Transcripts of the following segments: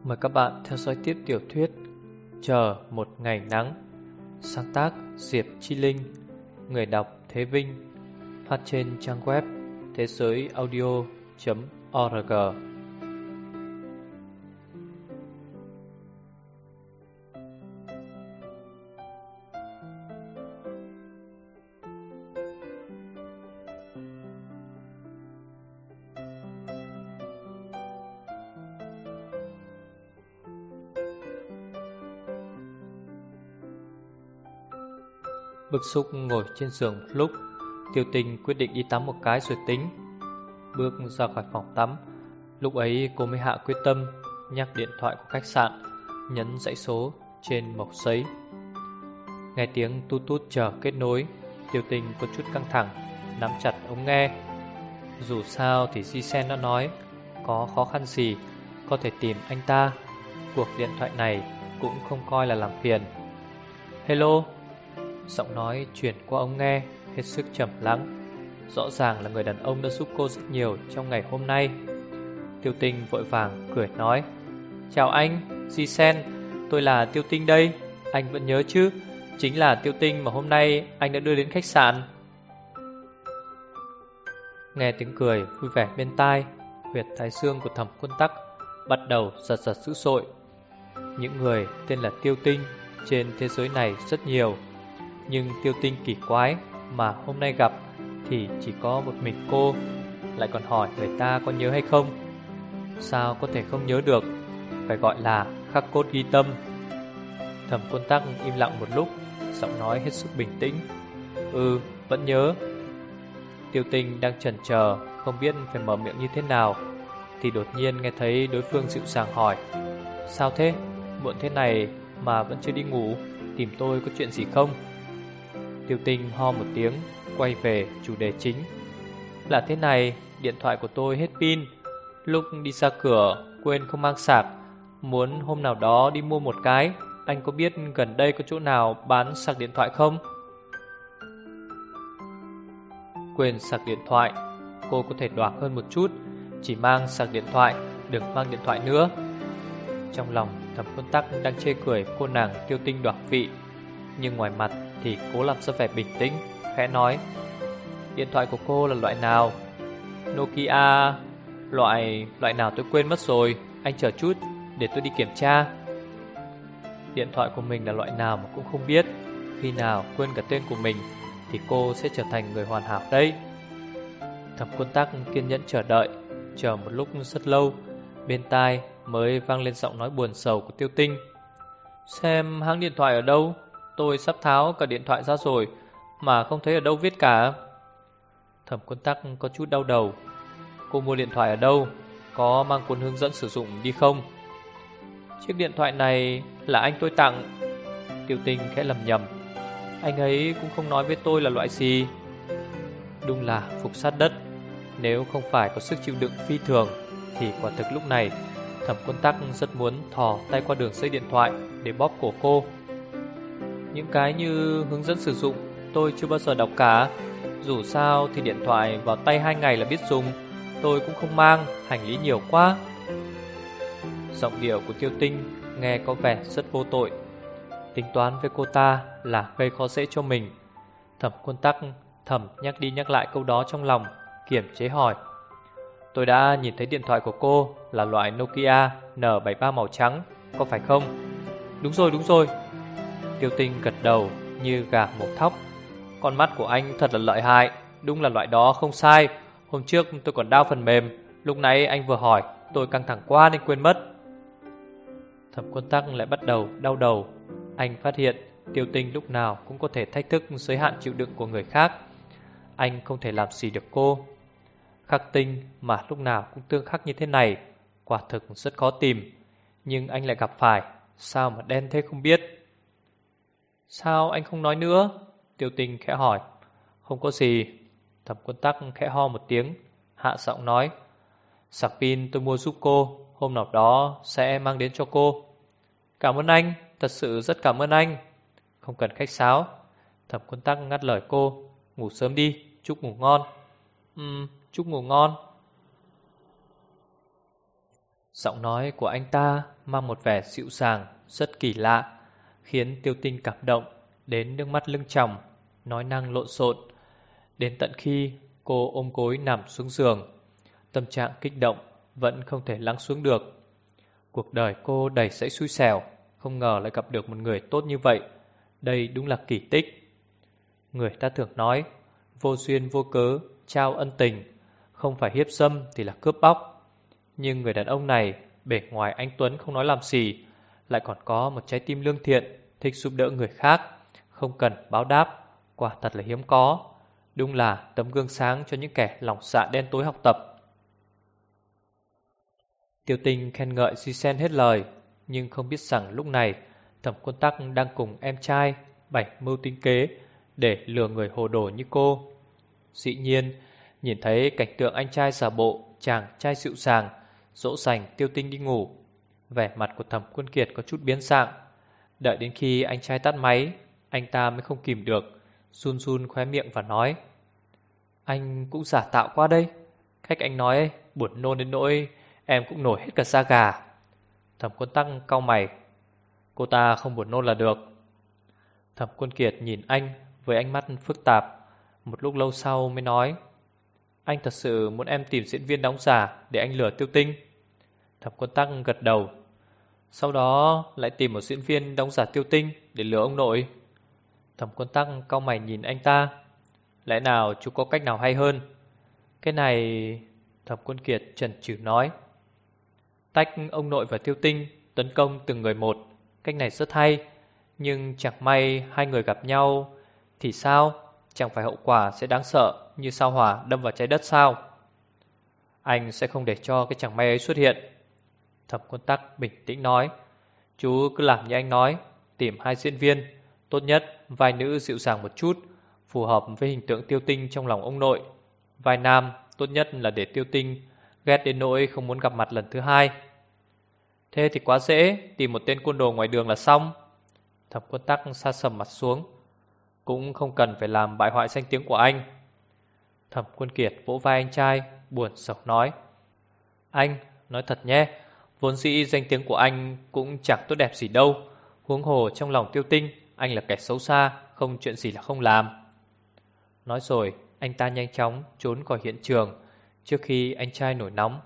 Mời các bạn theo dõi tiếp tiểu thuyết Chờ một ngày nắng, sáng tác Diệp Chi Linh, người đọc Thế Vinh, phát trên trang web thế giới audio.org. Bức xúc ngồi trên giường một lúc, Tiêu Tinh quyết định đi tắm một cái rồi tính. Bước ra khỏi phòng tắm, lúc ấy cô mới hạ quyết tâm, nhắc điện thoại của khách sạn, nhấn dãy số trên mẩu giấy. Nghe tiếng tút tút chờ kết nối, Tiêu Tinh có chút căng thẳng, nắm chặt ống nghe. Dù sao thì Ji-sen đã nói, có khó khăn gì có thể tìm anh ta. Cuộc điện thoại này cũng không coi là làm phiền. Hello. Giọng nói truyền qua ống nghe hết sức trầm lắng. Rõ ràng là người đàn ông đã giúp cô rất nhiều trong ngày hôm nay. Tiêu Tinh vội vàng cười nói: Chào anh, Ji-sen, tôi là Tiêu Tinh đây. Anh vẫn nhớ chứ? Chính là Tiêu Tinh mà hôm nay anh đã đưa đến khách sạn. Nghe tiếng cười vui vẻ bên tai, huyệt thái dương của Thẩm Quân Tắc bắt đầu giật giật dữ dội. Những người tên là Tiêu Tinh trên thế giới này rất nhiều, nhưng Tiêu Tinh kỳ quái mà hôm nay gặp thì chỉ có một mình cô. Lại còn hỏi người ta có nhớ hay không. Sao có thể không nhớ được, phải gọi là khắc cốt ghi tâm. Thẩm Quân Tắc im lặng một lúc, giọng nói hết sức bình tĩnh: vẫn nhớ. Tiêu Tinh đang chần chờ, không biết phải mở miệng như thế nào, thì đột nhiên nghe thấy đối phương dịu dàng hỏi: Sao thế? Muộn thế này mà vẫn chưa đi ngủ, tìm tôi có chuyện gì không? Tiêu Tinh ho một tiếng, quay về chủ đề chính. Là thế này, điện thoại của tôi hết pin. Lúc đi ra cửa quên không mang sạc, muốn hôm nào đó đi mua một cái. Anh có biết gần đây có chỗ nào bán sạc điện thoại không? Quên sạc điện thoại, cô có thể đoạt hơn một chút, chỉ mang sạc điện thoại, đừng mang điện thoại nữa. Trong lòng Thẩm Quân Tắc đang chê cười cô nàng Tiêu Tinh đoạt vị, nhưng ngoài mặt thì cố làm ra vẻ bình tĩnh, khẽ nói: Điện thoại của cô là loại nào? Nokia. Loại nào tôi quên mất rồi, anh chờ chút để tôi đi kiểm tra. Điện thoại của mình là loại nào mà cũng không biết. Khi nào quên cả tên của mình thì cô sẽ trở thành người hoàn hảo đấy. Thẩm Quân Tắc kiên nhẫn chờ đợi, chờ một lúc rất lâu, bên tai mới vang lên giọng nói buồn sầu của Tiêu Tinh: Xem hãng điện thoại ở đâu? Tôi sắp tháo cả điện thoại ra rồi mà không thấy ở đâu viết cả. Thẩm Quân Tắc có chút đau đầu. Cô mua điện thoại ở đâu? Có mang cuốn hướng dẫn sử dụng đi không? Chiếc điện thoại này là anh tôi tặng. Tiêu Tinh khẽ lầm nhầm. Anh ấy cũng không nói với tôi là loại gì. Đúng là phục sát đất. Nếu không phải có sức chịu đựng phi thường thì quả thực lúc này Thẩm Quân Tắc rất muốn thò tay qua đường dây điện thoại để bóp cổ cô. Những cái như hướng dẫn sử dụng tôi chưa bao giờ đọc cả. Dù sao thì điện thoại vào tay 2 ngày là biết dùng. Tôi cũng không mang, hành lý nhiều quá. Giọng điệu của Tiêu Tinh nghe có vẻ rất vô tội. Tính toán với cô ta là gây khó dễ cho mình. Thẩm Quân Tắc thầm nhắc đi nhắc lại câu đó trong lòng, kiềm chế hỏi: Tôi đã nhìn thấy điện thoại của cô là loại Nokia N73 màu trắng, có phải không? Đúng rồi. Tiêu Tinh gật đầu như gà mổ thóc. Con mắt của anh thật là lợi hại, đúng là loại đó không sai. Hôm trước tôi còn đao phần mềm, lúc nãy anh vừa hỏi, tôi căng thẳng quá nên quên mất. Thẩm Quân Tắc lại bắt đầu đau đầu. Anh phát hiện Tiêu Tinh lúc nào cũng có thể thách thức giới hạn chịu đựng của người khác. Anh không thể làm gì được cô. Khắc tinh mà lúc nào cũng tương khắc như thế này, quả thực rất khó tìm. Nhưng anh lại gặp phải, sao mà đen thế không biết. Sao anh không nói nữa? Tiêu Tinh khẽ hỏi. Không có gì. Thẩm Quân Tắc khẽ ho một tiếng, hạ giọng nói: Sạc pin tôi mua giúp cô, hôm nào đó sẽ mang đến cho cô. Cảm ơn anh, thật sự rất cảm ơn anh. Không cần khách sáo. Thẩm Quân Tắc ngắt lời cô: Ngủ sớm đi, chúc ngủ ngon. Chúc ngủ ngon. Giọng nói của anh ta mang một vẻ dịu dàng rất kỳ lạ, khiến Tiêu Tinh cảm động đến nước mắt lưng tròng, nói năng lộn xộn. Đến tận khi cô ôm gối nằm xuống giường, tâm trạng kích động vẫn không thể lắng xuống được. Cuộc đời cô đầy rẫy xui xẻo, không ngờ lại gặp được một người tốt như vậy. Đây đúng là kỳ tích. Người ta thường nói, vô duyên vô cớ trao ân tình, không phải hiếp dâm thì là cướp bóc. Nhưng người đàn ông này, bề ngoài anh tuấn không nói làm gì, lại còn có một trái tim lương thiện, thích giúp đỡ người khác, không cần báo đáp, quả thật là hiếm có. Đúng là tấm gương sáng cho những kẻ lòng dạ đen tối học tập. Tiêu Tinh khen ngợi Di Sen hết lời, nhưng không biết rằng lúc này Thẩm Quân Tắc đang cùng em trai bày mưu tính kế để lừa người hồ đồ như cô. Dĩ nhiên, nhìn thấy cảnh tượng anh trai giả bộ chàng trai dịu dàng dỗ dành Tiêu Tinh đi ngủ, vẻ mặt của Thẩm Quân Kiệt có chút biến dạng. Đợi đến khi anh trai tắt máy, anh ta mới không kìm được, run run khóe miệng và nói: "Anh cũng giả tạo quá đây. Cách anh nói ấy, buồn nôn đến nỗi em cũng nổi hết cả da gà." Thẩm Quân Tắc cau mày: "Cô ta không buồn nôn là được." Thẩm Quân Kiệt nhìn anh với ánh mắt phức tạp, một lúc lâu sau mới nói: "Anh thật sự muốn em tìm diễn viên đóng giả để anh lừa Tiêu Tinh?" Thẩm Quân Tắc gật đầu. "Sau đó lại tìm một diễn viên đóng giả Tiêu Tinh để lừa ông nội?" Thẩm Quân Tắc cau mày nhìn anh ta: "Lẽ nào chú có cách nào hay hơn?" "Cái này..." Thẩm Quân Kiệt chần chừ nói: "Tách ông nội và Tiêu Tinh tấn công từng người một, cách này rất hay. Nhưng chẳng may hai người gặp nhau thì sao? Chẳng phải hậu quả sẽ đáng sợ như sao hỏa đâm vào trái đất sao?" "Anh sẽ không để cho cái chẳng may ấy xuất hiện." Thẩm Quân Tắc bình tĩnh nói: "Chú cứ làm như anh nói, tìm hai diễn viên, tốt nhất vai nữ dịu dàng một chút, phù hợp với hình tượng Tiêu Tinh trong lòng ông nội. Vai nam tốt nhất là để Tiêu Tinh ghét đến nỗi không muốn gặp mặt lần thứ hai." "Thế thì quá dễ, tìm một tên côn đồ ngoài đường là xong." Thẩm Quân Tắc sa sầm mặt xuống: "Cũng không cần phải làm bại hoại danh tiếng của anh." Thẩm Quân Kiệt vỗ vai anh trai, buồn rầu nói: "Anh, nói thật nhé, vốn dĩ danh tiếng của anh cũng chẳng tốt đẹp gì đâu. Huống hồ trong lòng Tiêu Tinh, anh là kẻ xấu xa, không chuyện gì là không làm." Nói rồi, anh ta nhanh chóng trốn khỏi hiện trường trước khi anh trai nổi nóng.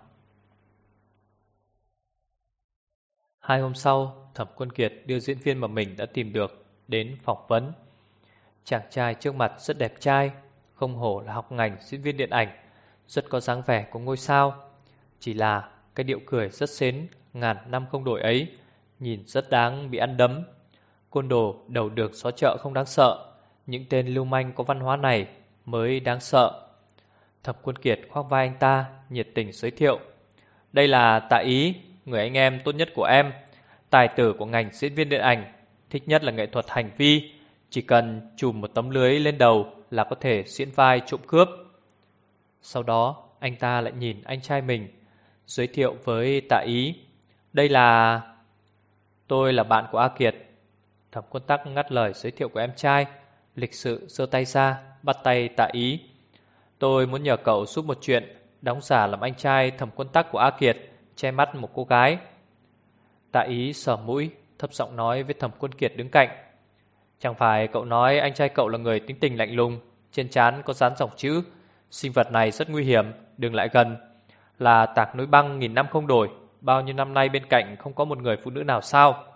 2 hôm sau, Thẩm Quân Kiệt đưa diễn viên mà mình đã tìm được đến phỏng vấn. Chàng trai trước mặt rất đẹp trai, không hổ là học ngành diễn viên điện ảnh, rất có dáng vẻ của ngôi sao. Chỉ là cái điệu cười rất sến, ngàn năm không đổi ấy, nhìn rất đáng bị ăn đấm. Côn đồ đầu đường xó chợ không đáng sợ, những tên lưu manh có văn hóa này mới đáng sợ. Thẩm Quân Kiệt khoác vai anh ta, nhiệt tình giới thiệu: "Đây là Tạ Ý, người anh em tốt nhất của em, tài tử của ngành diễn viên điện ảnh, thích nhất là nghệ thuật hành vi, chỉ cần chùm một tấm lưới lên đầu là có thể diễn vai trộm cướp." Sau đó anh ta lại nhìn anh trai mình, giới thiệu với Tạ Ý: "Đây là... tôi là bạn của A Kiệt." Thẩm Quân Tắc ngắt lời giới thiệu của em trai, lịch sự giơ tay ra, bắt tay Tạ Ý: "Tôi muốn nhờ cậu giúp một chuyện, đóng giả làm anh trai Thẩm Quân Tắc của A Kiệt, che mắt một cô gái." Tạ Ý sờ mũi, thấp giọng nói với Thẩm Quân Kiệt đứng cạnh: "Chẳng phải cậu nói anh trai cậu là người tính tình lạnh lùng, trên trán có dán dòng chữ: sinh vật này rất nguy hiểm, đừng lại gần, là tạc núi băng nghìn năm không đổi, bao nhiêu năm nay bên cạnh không có một người phụ nữ nào sao?"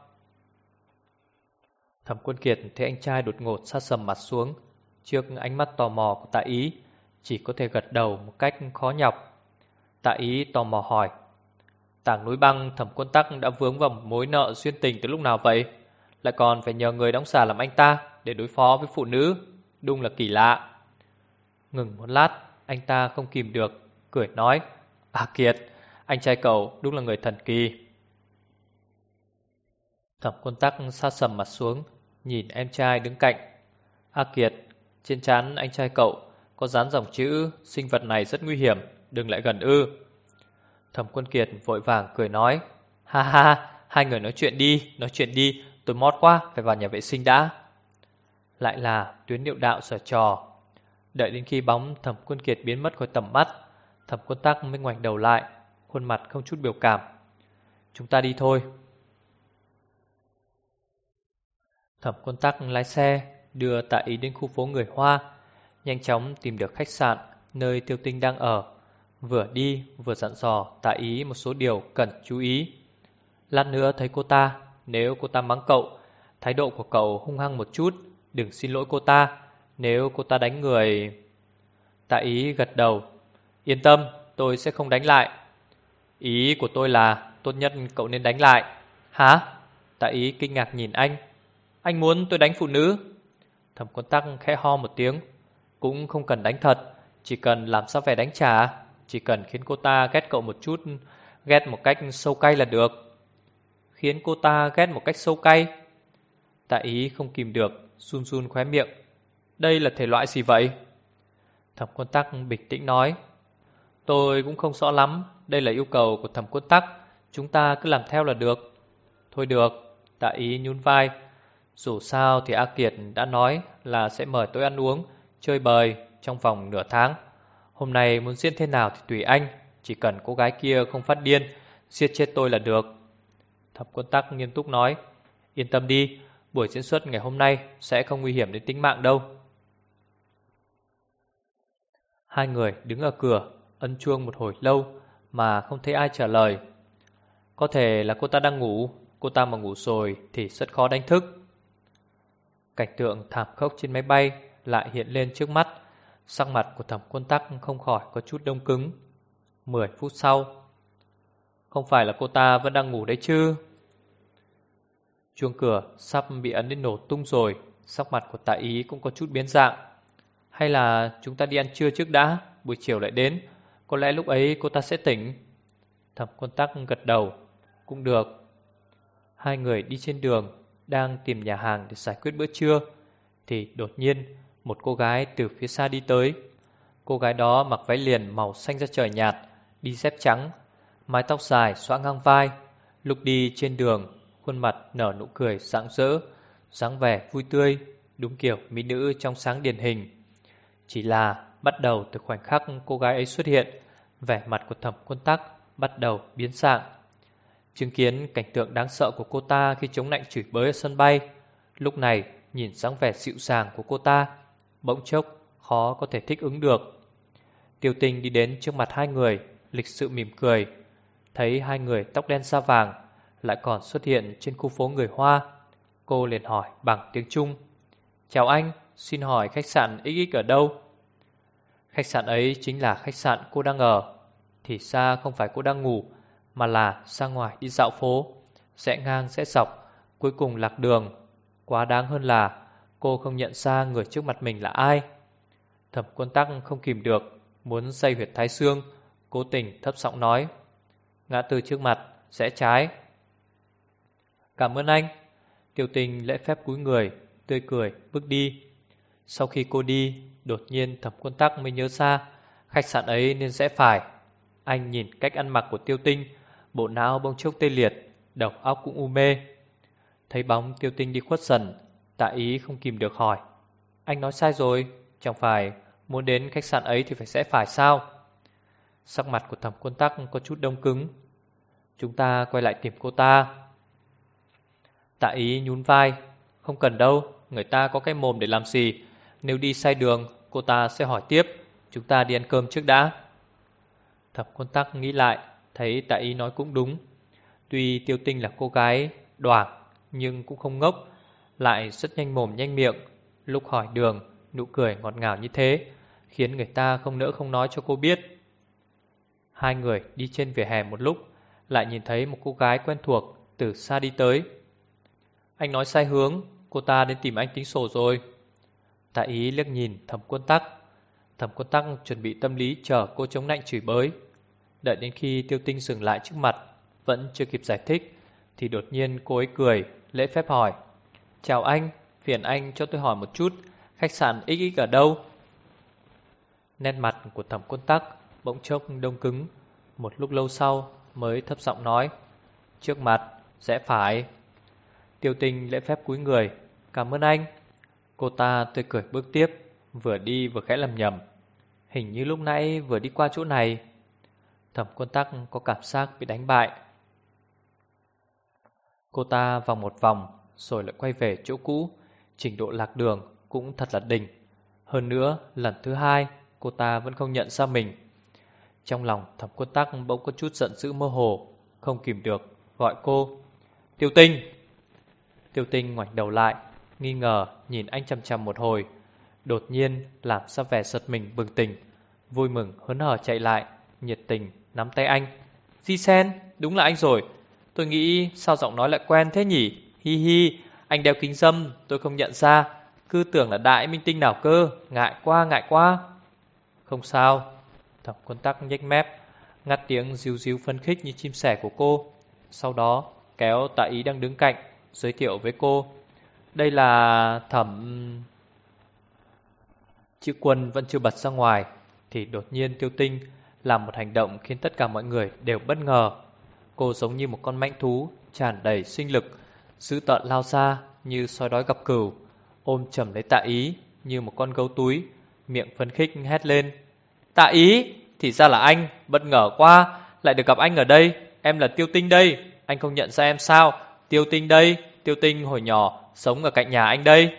Thẩm Quân Kiệt thấy anh trai đột ngột sa sầm mặt xuống, trước ánh mắt tò mò của Tạ Ý, chỉ có thể gật đầu một cách khó nhọc. Tạ Ý tò mò hỏi: "Tảng núi băng Thẩm Quân Tắc đã vướng vào một mối nợ duyên tình từ lúc nào vậy? Lại còn phải nhờ người đóng giả làm anh ta để đối phó với phụ nữ, đúng là kỳ lạ." Ngừng một lát, anh ta không kìm được, cười nói: "À Kiệt, anh trai cậu đúng là người thần kỳ." Thẩm Quân Tắc sa sầm mặt xuống, nhìn em trai đứng cạnh: "A Kiệt, trên trán anh trai cậu có dán dòng chữ sinh vật này rất nguy hiểm, đừng lại gần ư?" Thẩm Quân Kiệt vội vàng cười nói: "Ha ha, hai người nói chuyện đi, tôi mót quá, phải vào nhà vệ sinh đã." Lại là tuyến điệu đạo giở trò. Đợi đến khi bóng Thẩm Quân Kiệt biến mất khỏi tầm mắt, Thẩm Quân Tắc mới ngoảnh đầu lại, khuôn mặt không chút biểu cảm. Chúng ta đi thôi. Thẩm Quân Tắc lái xe đưa Tạ Ý đến khu phố người Hoa, nhanh chóng tìm được khách sạn nơi Tiêu Tinh đang ở. Vừa đi vừa dặn dò Tạ Ý một số điều cần chú ý. Lát nữa thấy cô ta, nếu cô ta mắng cậu, thái độ của cậu hung hăng một chút, đừng xin lỗi cô ta. Nếu cô ta đánh người... Tạ Ý gật đầu. Yên tâm, tôi sẽ không đánh lại. Ý của tôi là tốt nhất cậu nên đánh lại. Hả? Tạ Ý kinh ngạc nhìn anh. Anh muốn tôi đánh phụ nữ? Thẩm Quân Tắc khẽ ho một tiếng. Cũng không cần đánh thật, chỉ cần làm sao vẻ đánh trả, chỉ cần khiến cô ta ghét cậu một chút, ghét một cách sâu cay là được. Khiến cô ta ghét một cách sâu cay? Tạ Ý không kìm được, run run khóe miệng. Đây là thể loại gì vậy? Thẩm Quân Tắc bình tĩnh nói. Tôi cũng không rõ lắm, đây là yêu cầu của Thẩm Quân Tắc, chúng ta cứ làm theo là được. Thôi được, Tạ Ý nhún vai. Dù sao thì A Kiệt đã nói là sẽ mời tôi ăn uống, chơi bời trong vòng nửa tháng. Hôm nay muốn diễn thế nào thì tùy anh, chỉ cần cô gái kia không phát điên, giết chết tôi là được. Thẩm Quân Tắc nghiêm túc nói. Yên tâm đi, buổi diễn xuất ngày hôm nay sẽ không nguy hiểm đến tính mạng đâu. Hai người đứng ở cửa, ấn chuông một hồi lâu mà không thấy ai trả lời. Có thể là cô ta đang ngủ, cô ta mà ngủ rồi thì rất khó đánh thức. Cảnh tượng thảm khốc trên máy bay lại hiện lên trước mắt. Sắc mặt của Thẩm Quân Tắc không khỏi có chút đông cứng. 10 phút sau. Không phải là cô ta vẫn đang ngủ đấy chứ? Chuông cửa sắp bị ấn đến nổ tung rồi. Sắc mặt của Tạ Ý cũng có chút biến dạng. Hay là chúng ta đi ăn trưa trước đã, buổi chiều lại đến, có lẽ lúc ấy cô ta sẽ tỉnh. Thẩm Quân Tắc gật đầu. Cũng được. Hai người đi trên đường, đang tìm nhà hàng để giải quyết bữa trưa, thì đột nhiên một cô gái từ phía xa đi tới. Cô gái đó mặc váy liền màu xanh da trời nhạt, đi dép trắng, mái tóc dài xõa ngang vai. Lúc đi trên đường, khuôn mặt nở nụ cười rạng rỡ, dáng vẻ vui tươi, đúng kiểu mỹ nữ trong sáng điển hình. Chỉ là bắt đầu từ khoảnh khắc cô gái ấy xuất hiện, vẻ mặt của Thẩm Quân Tắc bắt đầu biến dạng. Chứng kiến cảnh tượng đáng sợ của cô ta khi chống nạnh chửi bới ở sân bay, lúc này nhìn dáng vẻ dịu dàng của cô ta, bỗng chốc khó có thể thích ứng được. Tiêu Tinh đi đến trước mặt hai người, lịch sự mỉm cười. Thấy hai người tóc đen da vàng lại còn xuất hiện trên khu phố người Hoa, cô liền hỏi bằng tiếng Trung. Chào anh, xin hỏi khách sạn XX ở đâu? Khách sạn ấy chính là khách sạn cô đang ở. Thì ra không phải cô đang ngủ, mà là ra ngoài đi dạo phố, rẽ ngang rẽ dọc, cuối cùng lạc đường. Quá đáng hơn là cô không nhận ra người trước mặt mình là ai. Thẩm Quân Tắc không kìm được, muốn day huyệt thái xương, cố tình thấp giọng nói. Ngã tư trước mặt, rẽ trái. Cảm ơn anh. Tiêu Tình lễ phép cúi người, tươi cười bước đi. Sau khi cô đi, đột nhiên Thẩm Quân Tắc mới nhớ ra khách sạn ấy nên rẽ phải. Anh nhìn cách ăn mặc của Tiêu Tinh, bộ não bỗng chốc tê liệt, đầu óc cũng u mê. Thấy bóng Tiêu Tinh đi khuất dần, Tạ Ý không kìm được hỏi. Anh nói sai rồi, chẳng phải muốn đến khách sạn ấy thì phải rẽ phải sao? Sắc mặt của Thẩm Quân Tắc có chút đông cứng. Chúng ta quay lại tìm cô ta. Tạ Ý nhún vai. Không cần đâu, người ta có cái mồm để làm gì. Nếu đi sai đường, cô ta sẽ hỏi tiếp. Chúng ta đi ăn cơm trước đã. Thẩm Quân Tắc nghĩ lại, thấy Tạ Ý nói cũng đúng. Tuy Tiêu Tinh là cô gái đoảng, nhưng cũng không ngốc, lại rất nhanh mồm nhanh miệng. Lúc hỏi đường, nụ cười ngọt ngào như thế, khiến người ta không nỡ không nói cho cô biết. Hai người đi trên vỉa hè một lúc, lại nhìn thấy một cô gái quen thuộc từ xa đi tới. Anh nói sai hướng, cô ta đến tìm anh tính sổ rồi. Tạ Ý liếc nhìn Thẩm Quân Tắc. Thẩm Quân Tắc chuẩn bị tâm lý chờ cô chống nạnh chửi bới. Đợi đến khi Tiêu Tinh dừng lại trước mặt, vẫn chưa kịp giải thích, thì đột nhiên cô ấy cười, lễ phép hỏi. Chào anh, phiền anh cho tôi hỏi một chút, khách sạn XX ở đâu? Nét mặt của Thẩm Quân Tắc bỗng chốc đông cứng. Một lúc lâu sau mới thấp giọng nói. Trước mặt, rẽ phải. Tiêu Tinh lễ phép cúi người. Cảm ơn anh. Cô ta tươi cười bước tiếp, vừa đi vừa khẽ lầm nhầm. Hình như lúc nãy vừa đi qua chỗ này. Thẩm Quân Tắc có cảm giác bị đánh bại. Cô ta vòng một vòng rồi lại quay về chỗ cũ. Trình độ lạc đường cũng thật là đỉnh. Hơn nữa lần thứ hai cô ta vẫn không nhận ra mình. Trong lòng Thẩm Quân Tắc bỗng có chút giận dữ mơ hồ, không kìm được gọi cô: Tiêu Tinh. Tiêu Tinh ngoảnh đầu lại, nghi ngờ nhìn anh chằm chằm một hồi, đột nhiên làm ra vẻ giật mình bừng tỉnh, vui mừng hớn hở chạy lại, nhiệt tình nắm tay anh: Di Sen, đúng là anh rồi. Tôi nghĩ sao giọng nói lại quen thế nhỉ? Hi hi, anh đeo kính râm tôi không nhận ra, cứ tưởng là đại minh tinh nào cơ, ngại quá ngại quá. Không sao. Thẩm Quân Tắc nhếch mép, ngắt tiếng ríu ríu phấn khích như chim sẻ của cô. Sau đó kéo Tạ Ý đang đứng cạnh, giới thiệu với cô: Đây là Thẩm... Chữ Quân vẫn chưa bật ra ngoài thì đột nhiên Tiêu Tinh làm một hành động khiến tất cả mọi người đều bất ngờ. Cô giống như một con mãnh thú tràn đầy sinh lực, dữ tợn lao ra như sói đói gặp cừu, ôm chầm lấy Tạ Ý như một con gấu túi, miệng phấn khích hét lên: Tạ Ý, thì ra là anh, bất ngờ quá, lại được gặp anh ở đây. Em là Tiêu Tinh đây, anh không nhận ra em sao? Tiêu Tinh đây, Tiêu Tinh hồi nhỏ sống ở cạnh nhà anh đây.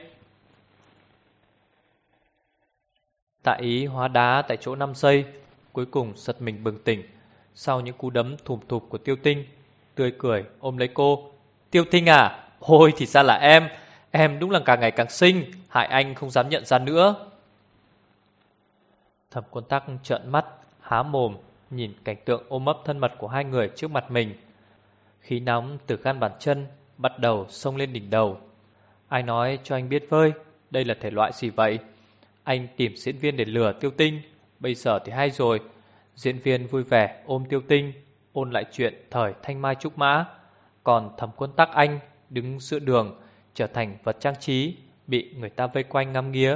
Tạ Ý hóa đá tại chỗ 5 giây, cuối cùng giật mình bừng tỉnh. Sau những cú đấm thùm thụp của Tiêu Tinh, tươi cười ôm lấy cô: Tiêu Tinh à, ôi thì ra là em đúng là càng ngày càng xinh, hại anh không dám nhận ra nữa. Thẩm Quân Tắc trợn mắt, há mồm, nhìn cảnh tượng ôm ấp thân mật của hai người trước mặt mình. Khí nóng từ gan bàn chân bắt đầu xông lên đỉnh đầu. Ai nói cho anh biết với, đây là thể loại gì vậy? Anh tìm diễn viên để lừa Tiêu Tinh, bây giờ thì hay rồi. Diễn viên vui vẻ ôm Tiêu Tinh, ôn lại chuyện thời thanh mai trúc mã. Còn Thẩm Quân Tắc anh đứng giữa đường, trở thành vật trang trí, bị người ta vây quanh ngắm nghía.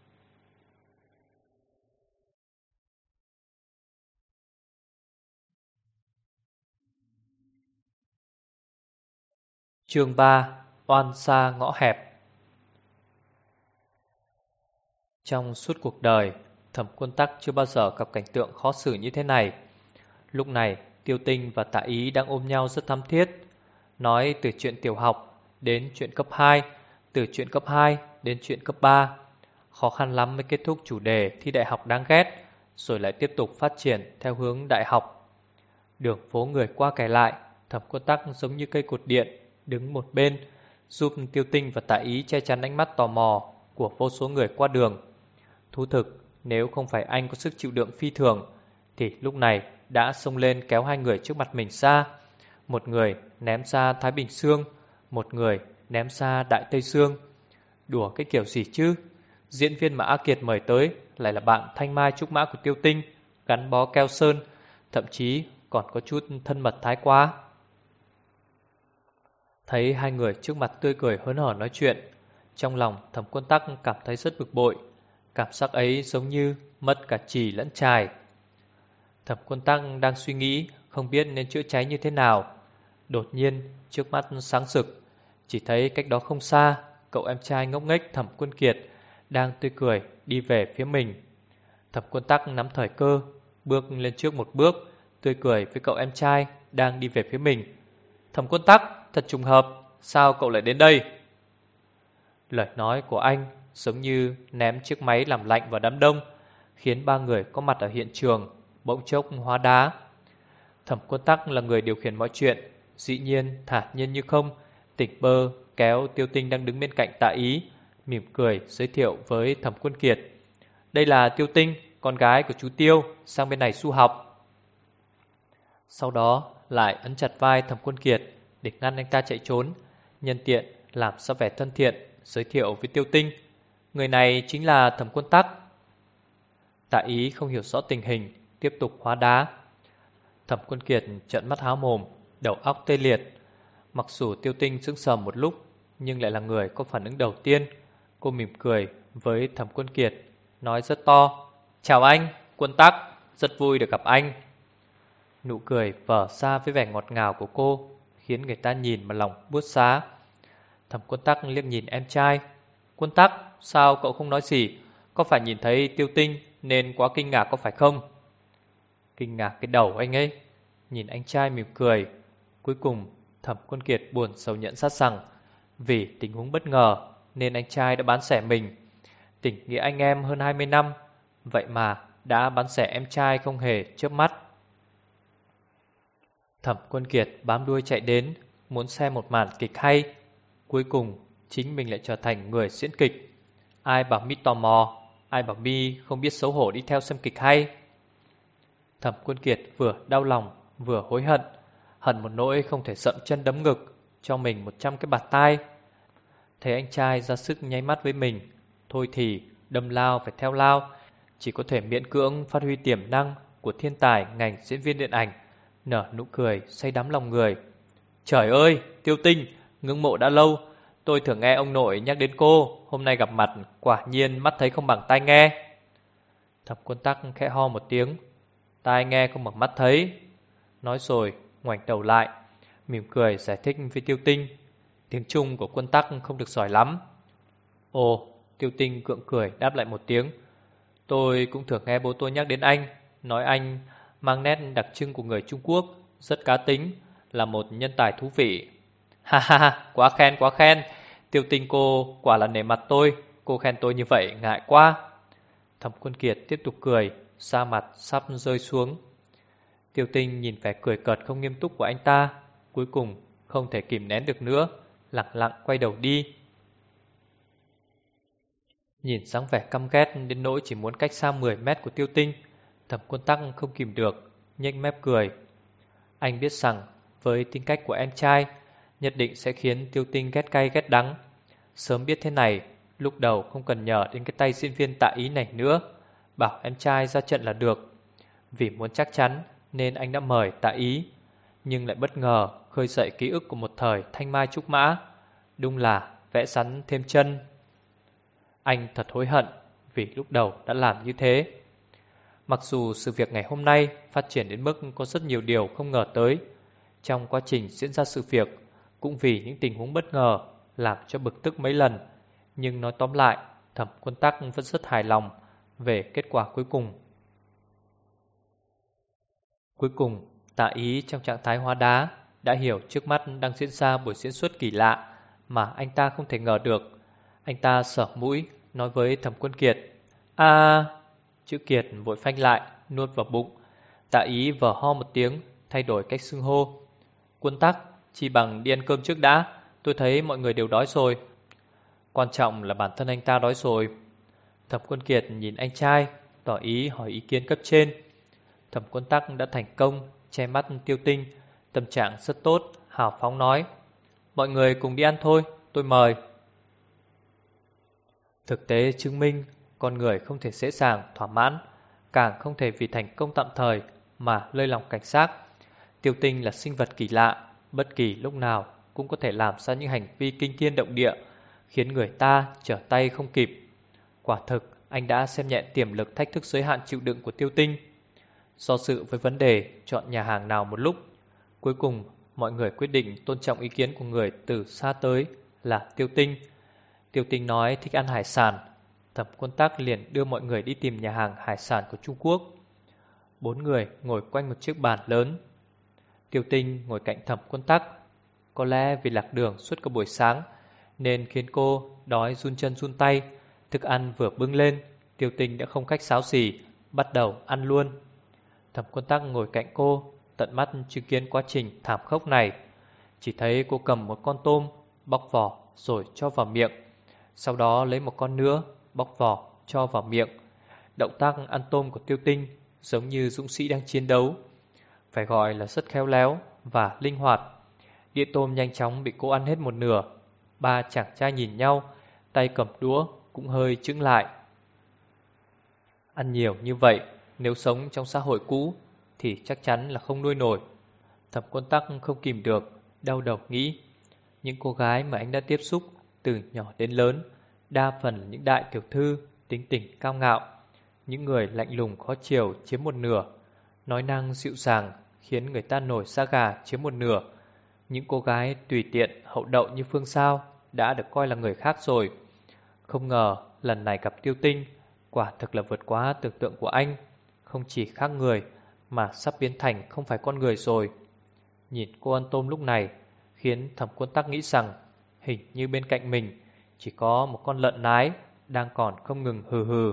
Chương 3: Oan xa ngõ hẹp. Trong suốt cuộc đời, Thẩm Quân Tắc chưa bao giờ gặp cảnh tượng khó xử như thế này. Lúc này, Tiêu Tinh và Tạ Ý đang ôm nhau rất thắm thiết, nói từ chuyện tiểu học đến chuyện cấp 2, từ chuyện cấp 2 đến chuyện cấp 3. Khó khăn lắm mới kết thúc chủ đề thi đại học đáng ghét, rồi lại tiếp tục phát triển theo hướng đại học. Đường phố người qua kẻ lại, Thẩm Quân Tắc giống như cây cột điện đứng một bên, giúp Tiêu Tinh và Tạ Ý che chắn ánh mắt tò mò của vô số người qua đường. Thú thực, nếu không phải anh có sức chịu đựng phi thường, thì lúc này đã xông lên kéo hai người trước mặt mình ra. Một người ném ra Thái Bình Dương, một người ném ra Đại Tây Dương. Đùa cái kiểu gì chứ? Diễn viên mà A Kiệt mời tới lại là bạn thanh mai trúc mã của Tiêu Tinh, gắn bó keo sơn, thậm chí còn có chút thân mật thái quá. Thấy hai người trước mặt tươi cười hớn hở nói chuyện, trong lòng Thẩm Quân Tắc cảm thấy rất bực bội. Cảm giác ấy giống như mất cả chì lẫn chài. Thẩm Quân Tắc đang suy nghĩ không biết nên chữa cháy như thế nào. Đột nhiên trước mắt sáng rực, chỉ thấy cách đó không xa, cậu em trai ngốc nghếch Thẩm Quân Kiệt đang tươi cười đi về phía mình. Thẩm Quân Tắc nắm thời cơ, bước lên trước một bước, tươi cười với cậu em trai đang đi về phía mình. Thẩm Quân Tắc, thật trùng hợp, sao cậu lại đến đây? Lời nói của anh giống như ném chiếc máy làm lạnh vào đám đông, khiến ba người có mặt ở hiện trường bỗng chốc hóa đá. Thẩm Quân Tắc là người điều khiển mọi chuyện, dĩ nhiên thản nhiên như không, tỉnh bơ kéo Tiêu Tinh đang đứng bên cạnh Tạ Ý, mỉm cười giới thiệu với Thẩm Quân Kiệt: Đây là Tiêu Tinh, con gái của chú Tiêu, sang bên này du học. Sau đó lại ấn chặt vai Thẩm Quân Kiệt để ngăn anh ta chạy trốn, nhân tiện làm ra vẻ thân thiện, giới thiệu với Tiêu Tinh: Người này chính là Thẩm Quân Tắc. Tạ Ý không hiểu rõ tình hình, tiếp tục hóa đá. Thẩm Quân Kiệt trợn mắt há mồm, đầu óc tê liệt. Mặc dù Tiêu Tinh sững sờ một lúc, nhưng lại là người có phản ứng đầu tiên. Cô mỉm cười với Thẩm Quân Kiệt, nói rất to: Chào anh, Quân Tắc, rất vui được gặp anh. Nụ cười vở ra với vẻ ngọt ngào của cô khiến người ta nhìn mà lòng buốt giá. Thẩm Quân Tắc liếc nhìn em trai: Quân Tắc, sao cậu không nói gì? Có phải nhìn thấy Tiêu Tinh nên quá kinh ngạc có phải không? Kinh ngạc cái đầu anh ấy. Nhìn anh trai mỉm cười, cuối cùng Thẩm Quân Kiệt buồn sầu nhận ra rằng vì tình huống bất ngờ nên anh trai đã bán rẻ mình. Tình nghĩa anh em hơn 20 năm, vậy mà đã bán rẻ em trai không hề chớp mắt. Thẩm Quân Kiệt bám đuôi chạy đến, muốn xem một màn kịch hay. Cuối cùng chính mình lại trở thành người diễn kịch. Ai bảo mi tò mò, ai bảo mi không biết xấu hổ đi theo xem kịch hay. Thẩm Quân Kiệt vừa đau lòng vừa hối hận, hận một nỗi không thể dậm chân đấm ngực cho mình 100 cái bạt tai. Thấy anh trai ra sức nháy mắt với mình, thôi thì đâm lao phải theo lao, chỉ có thể miễn cưỡng phát huy tiềm năng của thiên tài ngành diễn viên điện ảnh, nở nụ cười say đắm lòng người. Trời ơi, Tiêu Tinh, ngưỡng mộ đã lâu, tôi thường nghe ông nội nhắc đến cô, hôm nay gặp mặt quả nhiên mắt thấy không bằng tai nghe. Thẩm Quân Tắc khẽ ho một tiếng, tai nghe không bằng mắt thấy. Nói rồi ngoảnh đầu lại, mỉm cười giải thích với Tiêu Tinh. Tiếng Trung của Quân Tắc không được giỏi lắm. Ồ, Tiêu Tinh gượng cười đáp lại một tiếng. Tôi cũng thường nghe bố tôi nhắc đến anh, nói anh mang nét đặc trưng của người Trung Quốc, rất cá tính, là một nhân tài thú vị. Ha ha ha, quá khen quá khen. Tiêu Tinh cô quả là nể mặt tôi, cô khen tôi như vậy ngại quá. Thẩm Quân Kiệt tiếp tục cười, da mặt sắp rơi xuống. Tiêu Tinh nhìn vẻ cười cợt không nghiêm túc của anh ta, cuối cùng không thể kìm nén được nữa, lặng lặng quay đầu đi. Nhìn dáng vẻ căm ghét đến nỗi chỉ muốn cách xa 10 mét của Tiêu Tinh, Thẩm Quân Tắc không kìm được, nhếch mép cười. Anh biết rằng với tính cách của em trai, nhất định sẽ khiến Tiêu Tinh ghét cay ghét đắng. Sớm biết thế này, lúc đầu không cần nhờ đến cái tay diễn viên Tạ Ý này nữa, bảo em trai ra trận là được. Vì muốn chắc chắn nên anh đã mời Tạ Ý, nhưng lại bất ngờ khơi dậy ký ức của một thời thanh mai trúc mã. Đúng là vẽ rắn thêm chân. Anh thật hối hận vì lúc đầu đã làm như thế. Mặc dù sự việc ngày hôm nay phát triển đến mức có rất nhiều điều không ngờ tới, trong quá trình diễn ra sự việc cũng vì những tình huống bất ngờ làm cho bực tức mấy lần, nhưng nói tóm lại, Thẩm Quân Tắc vẫn rất hài lòng về kết quả cuối cùng. Cuối cùng, Tạ Ý trong trạng thái hóa đá đã hiểu trước mắt đang diễn ra buổi diễn xuất kỳ lạ mà anh ta không thể ngờ được. Anh ta sờ mũi nói với Thẩm Quân Kiệt: Chữ Kiệt vội phanh lại, nuốt vào bụng. Tạ Ý vờ ho một tiếng, thay đổi cách xưng hô. Quân Tắc, chỉ bằng đi ăn cơm trước đã, tôi thấy mọi người đều đói rồi. Quan trọng là bản thân anh ta đói rồi. Thẩm Quân Kiệt nhìn anh trai, tỏ ý hỏi ý kiến cấp trên. Thẩm Quân Tắc đã thành công che mắt Tiêu Tinh, tâm trạng rất tốt, hào phóng nói: mọi người cùng đi ăn thôi, tôi mời. Thực tế chứng minh con người không thể dễ dàng thỏa mãn, càng không thể vì thành công tạm thời mà lơi lòng cảnh giác. Tiêu Tinh là sinh vật kỳ lạ, bất kỳ lúc nào cũng có thể làm ra những hành vi kinh thiên động địa, khiến người ta trở tay không kịp. Quả thực anh đã xem nhẹ tiềm lực thách thức giới hạn chịu đựng của Tiêu Tinh. Do dự với vấn đề chọn nhà hàng nào một lúc, cuối cùng mọi người quyết định tôn trọng ý kiến của người từ xa tới là Tiêu Tinh. Tiêu Tinh nói thích ăn hải sản, Thẩm Quân Tắc liền đưa mọi người đi tìm nhà hàng hải sản của Trung Quốc. 4 người ngồi quanh một chiếc bàn lớn. Tiêu Tinh ngồi cạnh Thẩm Quân Tắc. Có lẽ vì lạc đường suốt cả buổi sáng nên khiến cô đói run chân run tay. Thức ăn vừa bưng lên, Tiêu Tinh đã không khách sáo gì, bắt đầu ăn luôn. Thẩm Quân Tắc ngồi cạnh cô, tận mắt chứng kiến quá trình thảm khốc này. Chỉ thấy cô cầm một con tôm, bóc vỏ rồi cho vào miệng, sau đó lấy một con nữa, bóc vỏ cho vào miệng. Động tác ăn tôm của Tiêu Tinh giống như dũng sĩ đang chiến đấu, phải gọi là rất khéo léo và linh hoạt. Đĩa tôm nhanh chóng bị cô ăn hết một nửa. Ba chàng trai nhìn nhau, tay cầm đũa cũng hơi chững lại. Ăn nhiều như vậy, nếu sống trong xã hội cũ thì chắc chắn là không nuôi nổi. Thẩm Quân Tắc không kìm được, đau đầu nghĩ. Những cô gái mà anh đã tiếp xúc từ nhỏ đến lớn, đa phần là những đại tiểu thư, tính tình cao ngạo. Những người lạnh lùng khó chiều chiếm một nửa, nói năng dịu dàng khiến người ta nổi da gà chiếm một nửa. Những cô gái tùy tiện hậu đậu như Phương Sao đã được coi là người khác rồi. Không ngờ lần này gặp Tiêu Tinh, quả thực là vượt quá tưởng tượng của anh. Không chỉ khác người mà sắp biến thành không phải con người rồi. Nhìn cô ăn tôm lúc này khiến Thẩm Quân Tắc nghĩ rằng hình như bên cạnh mình chỉ có một con lợn nái đang còn không ngừng hừ hừ.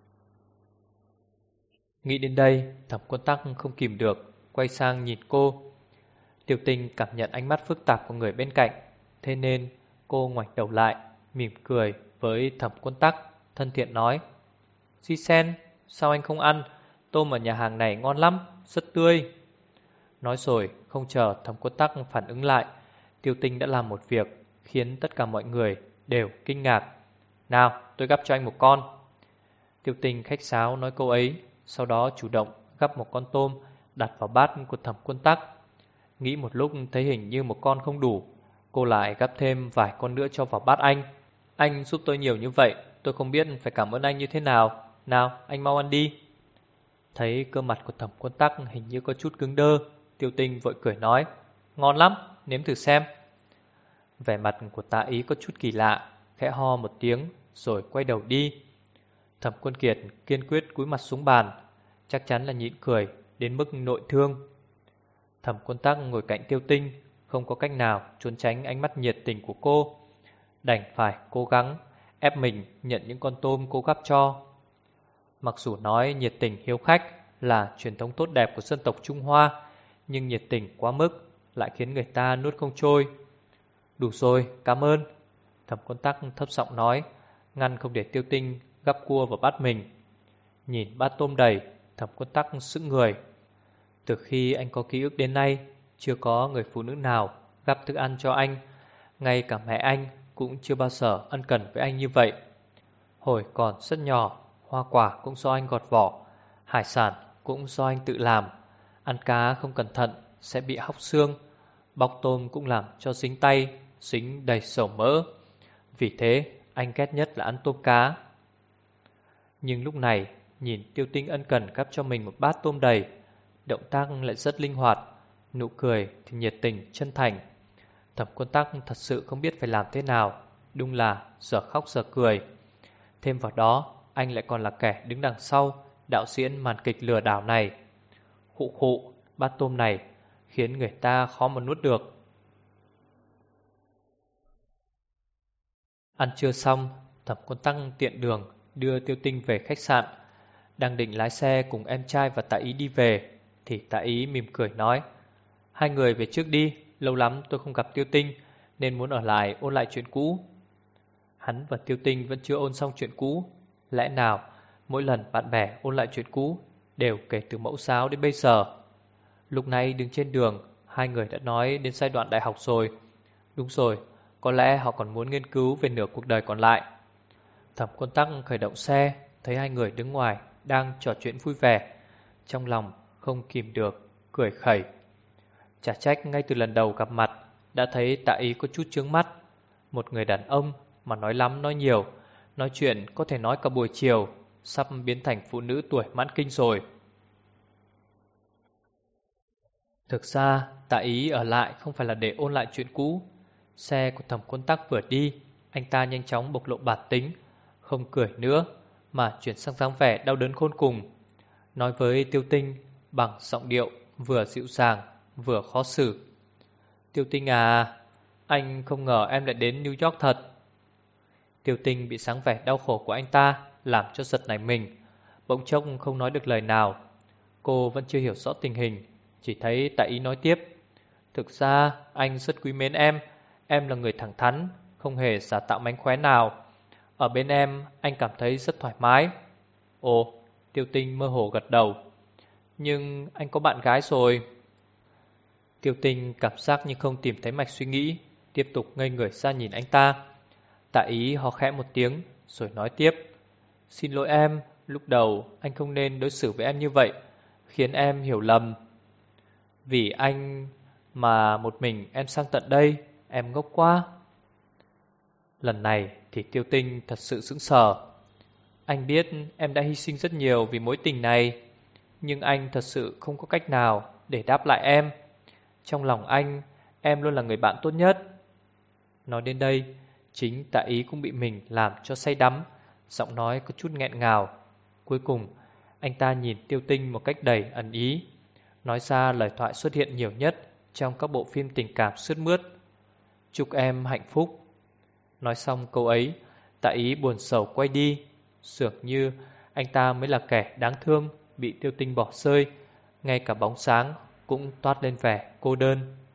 Nghĩ đến đây, Thẩm Quân Tắc không kìm được, quay sang nhìn cô. Tiêu Tinh cảm nhận ánh mắt phức tạp của người bên cạnh, thế nên cô ngoảnh đầu lại, mỉm cười với Thẩm Quân Tắc, thân thiện nói: Di Sen, sao anh không ăn? Tôm ở nhà hàng này ngon lắm, rất tươi. Nói rồi, không chờ Thẩm Quân Tắc phản ứng lại, Tiêu Tinh đã làm một việc khiến tất cả mọi người đều kinh ngạc. Nào, tôi gắp cho anh một con. Tiêu Tinh khách sáo nói câu ấy, sau đó chủ động gắp một con tôm đặt vào bát của Thẩm Quân Tắc. Nghĩ một lúc thấy hình như một con không đủ, cô lại gắp thêm vài con nữa cho vào bát anh. Anh giúp tôi nhiều như vậy, tôi không biết phải cảm ơn anh như thế nào. Nào, anh mau ăn đi. Thấy cơ mặt của Thẩm Quân Tắc hình như có chút cứng đơ, Tiêu Tinh vội cười nói: Ngon lắm, nếm thử xem. Vẻ mặt của Tạ Ý có chút kỳ lạ, khẽ ho một tiếng rồi quay đầu đi. Thẩm Quân Kiệt kiên quyết cúi mặt xuống bàn, chắc chắn là nhịn cười đến mức nội thương. Thẩm Quân Tắc ngồi cạnh Tiêu Tinh, không có cách nào trốn tránh ánh mắt nhiệt tình của cô, đành phải cố gắng ép mình nhận những con tôm cô gắp cho. Mặc dù nói nhiệt tình hiếu khách là truyền thống tốt đẹp của dân tộc Trung Hoa, nhưng nhiệt tình quá mức lại khiến người ta nuốt không trôi. Đủ rồi, cảm ơn. Thẩm Quân Tắc thấp giọng nói, ngăn không để Tiêu Tinh gắp cua vào bát mình. Nhìn bát tôm đầy, Thẩm Quân Tắc sững người. Từ khi anh có ký ức đến nay, chưa có người phụ nữ nào gắp thức ăn cho anh. Ngay cả mẹ anh cũng chưa bao giờ ân cần với anh như vậy. Hồi còn rất nhỏ, hoa quả cũng do anh gọt vỏ, hải sản cũng do anh tự làm. Ăn cá không cẩn thận sẽ bị hóc xương, bóc tôm cũng làm cho dính tay, dính đầy dầu mỡ. Vì thế anh ghét nhất là ăn tôm cá. Nhưng lúc này nhìn Tiêu Tinh ân cần gắp cho mình một bát tôm đầy, động tác lại rất linh hoạt, nụ cười thì nhiệt tình, chân thành. Thẩm Quân Tắc thật sự không biết phải làm thế nào, đúng là giờ khóc giờ cười. Thêm vào đó, anh lại còn là kẻ đứng đằng sau đạo diễn màn kịch lừa đảo này. Khụ khụ, bát tôm này khiến người ta khó mà nuốt được. Ăn trưa xong, Thẩm Quân Tắc tiện đường đưa Tiêu Tinh về khách sạn. Đang định lái xe cùng em trai và Tạ Ý đi về, thì Tạ Ý mỉm cười nói: Hai người về trước đi, lâu lắm tôi không gặp Tiêu Tinh, nên muốn ở lại ôn lại chuyện cũ. Hắn và Tiêu Tinh vẫn chưa ôn xong chuyện cũ. Lẽ nào mỗi lần bạn bè ôn lại chuyện cũ đều kể từ mẫu giáo đến bây giờ? Lúc này đứng trên đường, hai người đã nói đến giai đoạn đại học rồi. Đúng rồi, có lẽ họ còn muốn nghiên cứu về nửa cuộc đời còn lại. Thẩm Quân Tắc khởi động xe, thấy hai người đứng ngoài đang trò chuyện vui vẻ, trong lòng không kìm được cười khẩy. Chả trách ngay từ lần đầu gặp mặt đã thấy Tạ Ý có chút chướng mắt. Một người đàn ông mà nói lắm nói nhiều, nói chuyện có thể nói cả buổi chiều, sắp biến thành phụ nữ tuổi mãn kinh rồi. Thực ra Tạ Ý ở lại không phải là để ôn lại chuyện cũ. Xe của Thẩm Quân Tắc vừa đi, anh ta nhanh chóng bộc lộ bản tính, không cười nữa mà chuyển sang dáng vẻ đau đớn khôn cùng, nói với Tiêu Tinh bằng giọng điệu vừa dịu dàng vừa khó xử. Tiêu Tinh à, anh không ngờ em lại đến New York thật. Tiêu Tinh bị sáng vẻ đau khổ của anh ta làm cho giật nảy mình, bỗng chốc không nói được lời nào. Cô vẫn chưa hiểu rõ tình hình, chỉ thấy Tạ Ý nói tiếp: Thực ra anh rất quý mến em là người thẳng thắn, không hề giả tạo mánh khóe nào. Ở bên em, anh cảm thấy rất thoải mái. Ồ, Tiêu Tinh mơ hồ gật đầu. Nhưng anh có bạn gái rồi. Tiêu Tinh cảm giác như không tìm thấy mạch suy nghĩ, tiếp tục ngây người ra nhìn anh ta. Tạ Ý ho khẽ một tiếng rồi nói tiếp: Xin lỗi em, lúc đầu anh không nên đối xử với em như vậy, khiến em hiểu lầm. Vì anh mà một mình em sang tận đây, em ngốc quá. Lần này thì Tiêu Tinh thật sự sững sờ. Anh biết em đã hy sinh rất nhiều vì mối tình này, nhưng anh thật sự không có cách nào để đáp lại em. Trong lòng anh, em luôn là người bạn tốt nhất. Nói đến đây, chính Tạ Ý cũng bị mình làm cho say đắm, giọng nói có chút nghẹn ngào. Cuối cùng, anh ta nhìn Tiêu Tinh một cách đầy ẩn ý, nói ra lời thoại xuất hiện nhiều nhất trong các bộ phim tình cảm sướt mướt Chúc em hạnh phúc. Nói xong câu ấy, Tạ Ý buồn sầu quay đi. Dường như anh ta mới là kẻ đáng thương bị Tiêu Tinh bỏ rơi. Ngay cả bóng sáng cũng toát lên vẻ cô đơn.